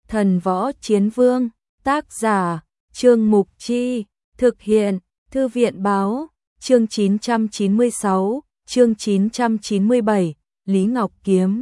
Thần Võ Chiến Vương, tác giả, Trương Mục Chi, thực hiện, Thư viện Báo, chương 996, chương 997, Lý Ngọc Kiếm.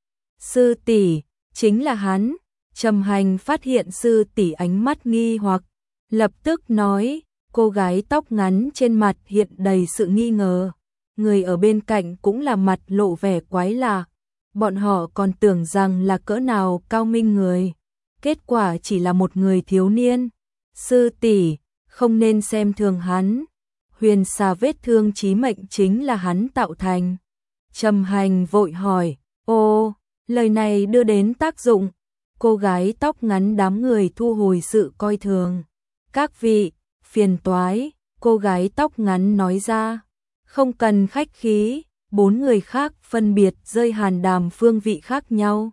Sư tỷ, chính là hắn. Trầm Hành phát hiện sư tỷ ánh mắt nghi hoặc, lập tức nói, cô gái tóc ngắn trên mặt hiện đầy sự nghi ngờ. Người ở bên cạnh cũng là mặt lộ vẻ quái lạ. Bọn họ còn tưởng rằng là cỡ nào cao minh người. Kết quả chỉ là một người thiếu niên. Sư tỷ, không nên xem thường hắn. Huyền xà vết thương chí mệnh chính là hắn tạo thành. Trầm Hành vội hỏi, ô, lời này đưa đến tác dụng. Cô gái tóc ngắn đám người thu hồi sự coi thường. Các vị, phiền toái, cô gái tóc ngắn nói ra. Không cần khách khí, 4 người khác phân biệt rơi hàn đàm phương vị khác nhau.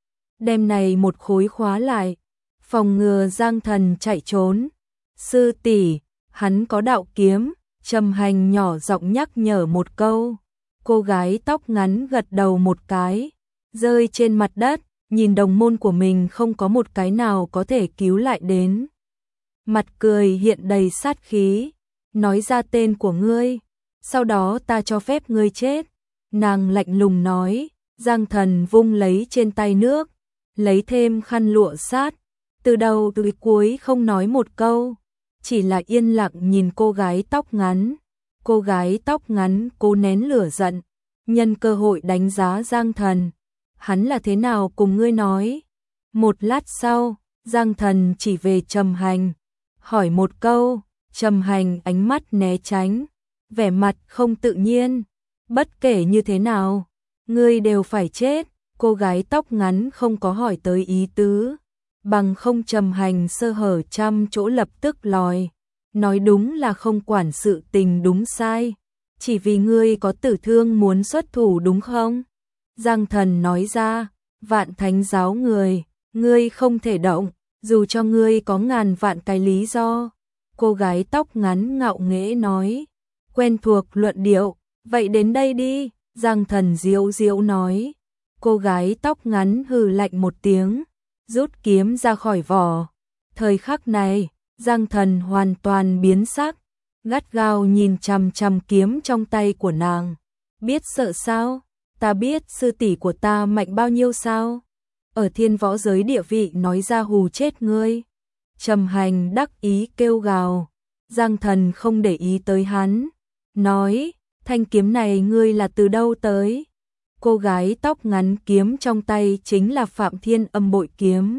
Đêm này một khối khóa lại, phòng ngừa Giang Thần chạy trốn. Sư tỷ, hắn có đạo kiếm. Trầm Hành nhỏ giọng nhắc nhở một câu. Cô gái tóc ngắn gật đầu một cái, rơi trên mặt đất, nhìn đồng môn của mình không có một cái nào có thể cứu lại đến. Mặt cười hiện đầy sát khí, nói ra tên của ngươi, sau đó ta cho phép ngươi chết. Nàng lạnh lùng nói. Giang Thần vung lấy trên tay nước, lấy thêm khăn lụa sát, từ đầu tới cuối không nói một câu, chỉ là yên lặng nhìn cô gái tóc ngắn. Cô gái tóc ngắn cố nén lửa giận, nhân cơ hội đánh giá Giang Thần. Hắn là thế nào cùng ngươi nói? Một lát sau, Giang Thần chỉ về Trầm Hành, hỏi một câu. Trầm Hành ánh mắt né tránh, vẻ mặt không tự nhiên. Bất kể như thế nào, ngươi đều phải chết. Cô gái tóc ngắn không có hỏi tới ý tứ, bằng không Trầm Hành sơ hở trăm chỗ lập tức lòi. Nói đúng là không quản sự tình đúng sai, chỉ vì ngươi có tử thương muốn xuất thủ đúng không? Giang Thần nói ra, Vạn Thánh giáo người, ngươi không thể động, dù cho ngươi có ngàn vạn cái lý do. Cô gái tóc ngắn ngạo nghễ nói, quen thuộc luận điệu, vậy đến đây đi. Giang Thần diễu diễu nói. Cô gái tóc ngắn hừ lạnh một tiếng, rút kiếm ra khỏi vỏ. Thời khắc này, Giang Thần hoàn toàn biến sắc, gắt gao nhìn chằm chằm kiếm trong tay của nàng. Biết sợ sao? Ta biết sư tỷ của ta mạnh bao nhiêu sao? Ở thiên võ giới địa vị nói ra hù chết ngươi. Trầm Hành đắc ý kêu gào. Giang Thần không để ý tới hắn, nói, thanh kiếm này ngươi là từ đâu tới? Cô gái tóc ngắn kiếm trong tay chính là Phạm Thiên Âm bội kiếm.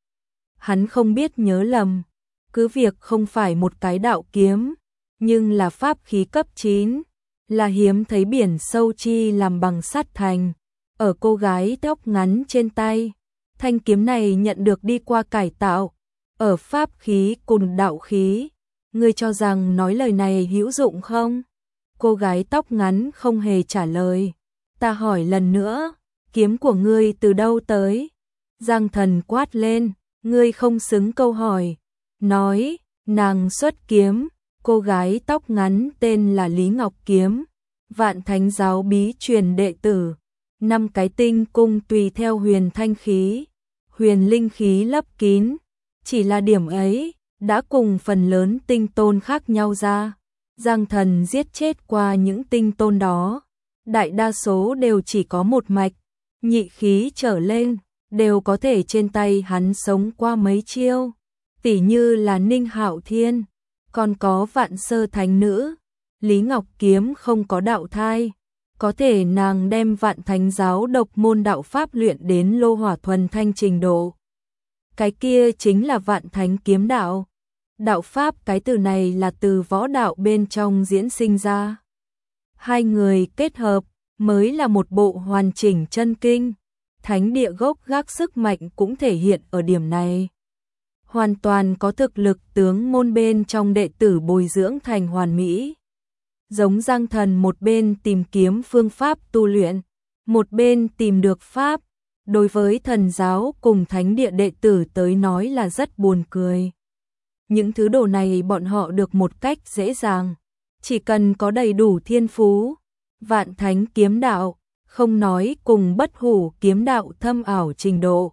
Hắn không biết nhớ lầm, cứ việc không phải một cái đạo kiếm, nhưng là pháp khí cấp 9, là hiếm thấy biển sâu chi làm bằng sắt thành. Ở cô gái tóc ngắn trên tay, thanh kiếm này nhận được đi qua cải tạo, ở pháp khí cùng đạo khí. Ngươi cho rằng nói lời này hữu dụng không? Cô gái tóc ngắn không hề trả lời. Ta hỏi lần nữa, kiếm của ngươi từ đâu tới? Giang Thần quát lên, ngươi không xứng câu hỏi. Nói, nàng xuất kiếm. Cô gái tóc ngắn tên là Lý Ngọc Kiếm, Vạn Thánh giáo bí truyền đệ tử. 5 cái tinh cung tùy theo huyền thanh khí, huyền linh khí lấp kín. Chỉ là điểm ấy, đã cùng phần lớn tinh tôn khác nhau ra. Giang Thần giết chết qua những tinh tôn đó, đại đa số đều chỉ có một mạch, nhị khí trở lên, đều có thể trên tay hắn sống qua mấy chiêu. Tỉ như là Ninh Hạo Thiên, còn có Vạn Sơ Thánh Nữ. Lý Ngọc Kiếm không có đạo thai, có thể nàng đem Vạn Thánh giáo độc môn đạo pháp luyện đến lô hỏa thuần thanh trình độ. Cái kia chính là Vạn Thánh kiếm đạo. Đạo pháp cái từ này là từ võ đạo bên trong diễn sinh ra. Hai người kết hợp mới là một bộ hoàn chỉnh chân kinh. Thánh địa gốc gác sức mạnh cũng thể hiện ở điểm này. Hoàn toàn có thực lực tướng môn bên trong đệ tử bồi dưỡng thành hoàn mỹ. Giống Giang Thần một bên tìm kiếm phương pháp tu luyện, một bên tìm được pháp. Đối với thần giáo cùng thánh địa đệ tử tới nói là rất buồn cười. Những thứ đồ này bọn họ được một cách dễ dàng, chỉ cần có đầy đủ thiên phú. Vạn Thánh kiếm đạo, không nói cùng Bất Hủ kiếm đạo thâm ảo trình độ,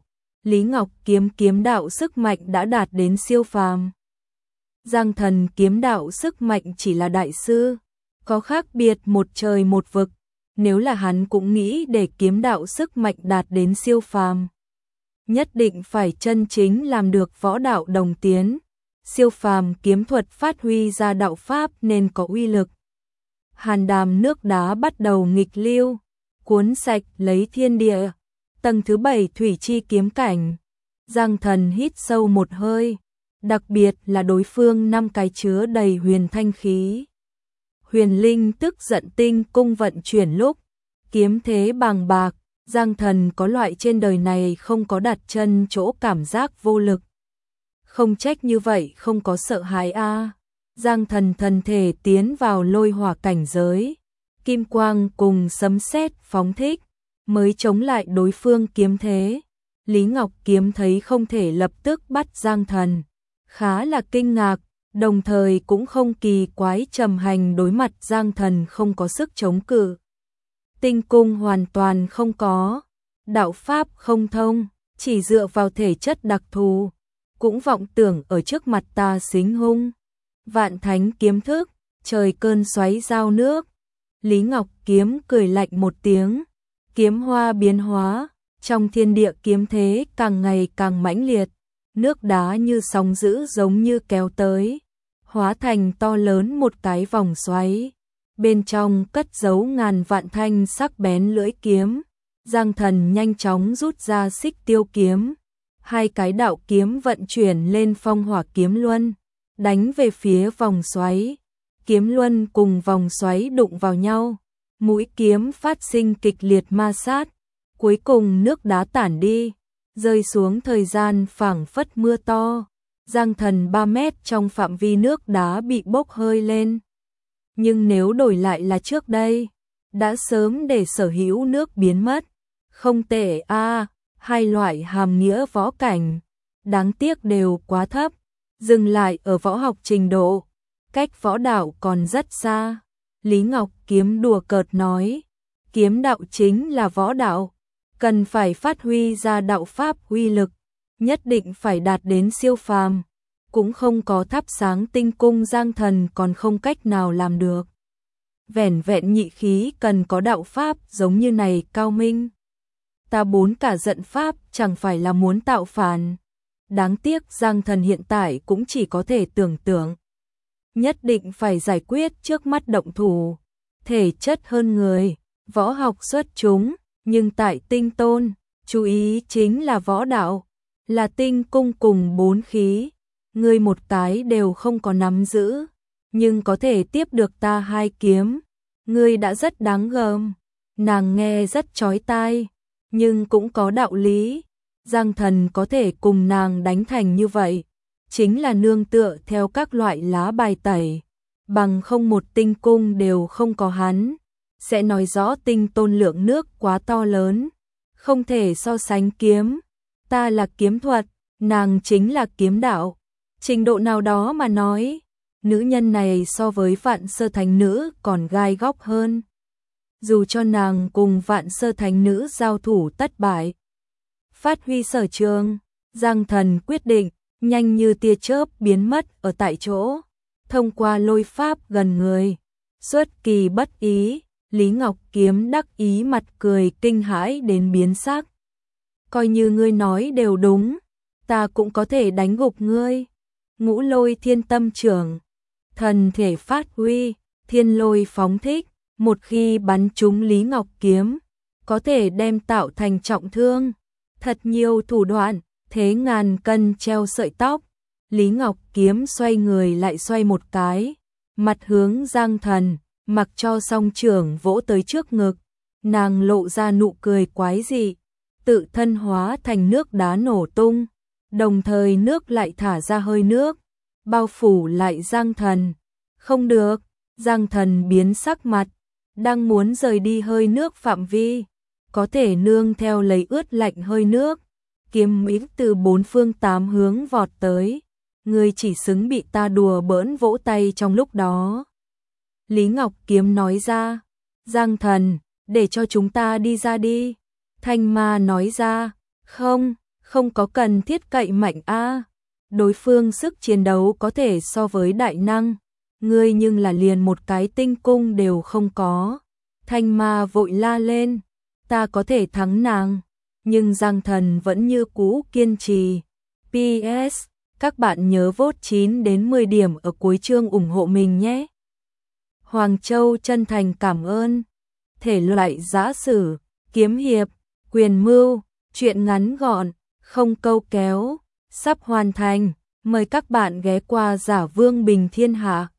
Lý Ngọc Kiếm kiếm đạo sức mạnh đã đạt đến siêu phàm. Giang Thần kiếm đạo sức mạnh chỉ là đại sư, có khác biệt một trời một vực, nếu là hắn cũng nghĩ để kiếm đạo sức mạnh đạt đến siêu phàm. Nhất định phải chân chính làm được võ đạo đồng tiến, siêu phàm kiếm thuật phát huy ra đạo pháp nên có uy lực. Hàn đàm nước đá bắt đầu nghịch lưu, cuốn sạch lấy thiên địa, tầng thứ 7 thủy chi kiếm cảnh. Giang Thần hít sâu một hơi, đặc biệt là đối phương 5 cái chứa đầy huyền thanh khí. Huyền linh tức giận tinh cung vận chuyển lúc, kiếm thế bàng bạc, Giang Thần có loại trên đời này không có đặt chân chỗ cảm giác vô lực. Không trách như vậy không có sợ hãi a. Giang Thần thân thể tiến vào lôi hỏa cảnh giới, kim quang cùng sấm sét phóng thích, mới chống lại đối phương kiếm thế. Lý Ngọc Kiếm thấy không thể lập tức bắt Giang Thần, khá là kinh ngạc, đồng thời cũng không kỳ quái trầm hành đối mặt Giang Thần không có sức chống cự. Tinh cung hoàn toàn không có, đạo pháp không thông, chỉ dựa vào thể chất đặc thù, cũng vọng tưởng ở trước mặt ta xính hung. Vạn thánh kiếm thức, trời cơn xoáy giao nước. Lý Ngọc Kiếm cười lạnh một tiếng, kiếm hoa biến hóa, trong thiên địa kiếm thế càng ngày càng mãnh liệt, nước đá như sóng dữ giống như kéo tới, hóa thành to lớn một cái vòng xoáy. Bên trong cất giấu ngàn vạn thanh sắc bén lưỡi kiếm. Giang Thần nhanh chóng rút ra xích tiêu kiếm, hai cái đạo kiếm vận chuyển lên phong hỏa kiếm luân, đánh về phía vòng xoáy. Kiếm luân cùng vòng xoáy đụng vào nhau, mũi kiếm phát sinh kịch liệt ma sát, cuối cùng nước đá tản đi, rơi xuống thời gian phảng phất mưa to. Giang Thần 3 mét trong phạm vi nước đá bị bốc hơi lên. Nhưng nếu đổi lại là trước đây, đã sớm để sở hữu nước biến mất. Không tệ a, hai loại hàm nghĩa võ cảnh, đáng tiếc đều quá thấp, dừng lại ở võ học trình độ, cách võ đạo còn rất xa. Lý Ngọc Kiếm đùa cợt nói, kiếm đạo chính là võ đạo, cần phải phát huy ra đạo pháp uy lực, nhất định phải đạt đến siêu phàm, cũng không có thắp sáng tinh cung Giang Thần còn không cách nào làm được. Vẻn vẹn nhị khí cần có đạo pháp giống như này cao minh. Ta bốn cả giận pháp chẳng phải là muốn tạo phản. Đáng tiếc Giang Thần hiện tại cũng chỉ có thể tưởng tượng. Nhất định phải giải quyết trước mắt động thủ. Thể chất hơn người, võ học xuất chúng, nhưng tại tinh tôn, chú ý chính là võ đạo, là tinh cung cùng 4 khí. Ngươi một cái đều không có nắm giữ, nhưng có thể tiếp được ta 2 kiếm. Ngươi đã rất đáng gờm. Nàng nghe rất chói tai, nhưng cũng có đạo lý. Giang Thần có thể cùng nàng đánh thành như vậy, chính là nương tựa theo các loại lá bài tẩy, bằng không một tinh cung đều không có hắn, sẽ nói rõ tinh tôn lượng nước quá to lớn, không thể so sánh kiếm. Ta là kiếm thuật, nàng chính là kiếm đạo. Trình độ nào đó mà nói, nữ nhân này so với Vạn Sơ Thánh Nữ còn gai góc hơn. Dù cho nàng cùng Vạn Sơ Thánh Nữ giao thủ thất bại, phát huy sở trường, Giang Thần quyết định, nhanh như tia chớp biến mất ở tại chỗ, thông qua lôi pháp gần người. Xuất kỳ bất ý, Lý Ngọc Kiếm đắc ý mặt cười kinh hãi đến biến sắc. Coi như ngươi nói đều đúng, ta cũng có thể đánh gục ngươi. Ngũ lôi thiên tâm trưởng, thần thể phát huy, thiên lôi phóng thích, một khi bắn trúng Lý Ngọc Kiếm, có thể đem tạo thành trọng thương. Thật nhiều thủ đoạn, thế ngàn cân treo sợi tóc. Lý Ngọc Kiếm xoay người lại xoay một cái, mặt hướng Giang Thần, mặc cho song trưởng vỗ tới trước ngực, nàng lộ ra nụ cười quái dị, tự thân hóa thành nước đá nổ tung, đồng thời nước lại thả ra hơi nước, bao phủ lại Giang Thần. Không được, Giang Thần biến sắc mặt, đang muốn rời đi hơi nước phạm vi, có thể nương theo lấy ướt lạnh hơi nước, kiếm ý từ 4 phương 8 hướng vọt tới, ngươi chỉ xứng bị ta đùa bỡn vỗ tay trong lúc đó. Lý Ngọc Kiếm nói ra, Giang Thần, để cho chúng ta đi ra đi. Thanh Ma nói ra, không, Không có cần thiết cậy mạnh a. Đối phương sức chiến đấu có thể so với đại năng, ngươi nhưng là liền một cái tinh cung đều không có. Thanh Ma vội la lên, ta có thể thắng nàng, nhưng Giang Thần vẫn như cũ kiên trì. PS, các bạn nhớ vote 9 đến 10 điểm ở cuối chương ủng hộ mình nhé. Hoàng Châu chân thành cảm ơn. Thể loại giã sử, kiếm hiệp, quyền mưu, truyện ngắn gọn, không câu kéo, sắp hoàn thành. Mời các bạn ghé qua Giả Vương Bình Thiên Hạ.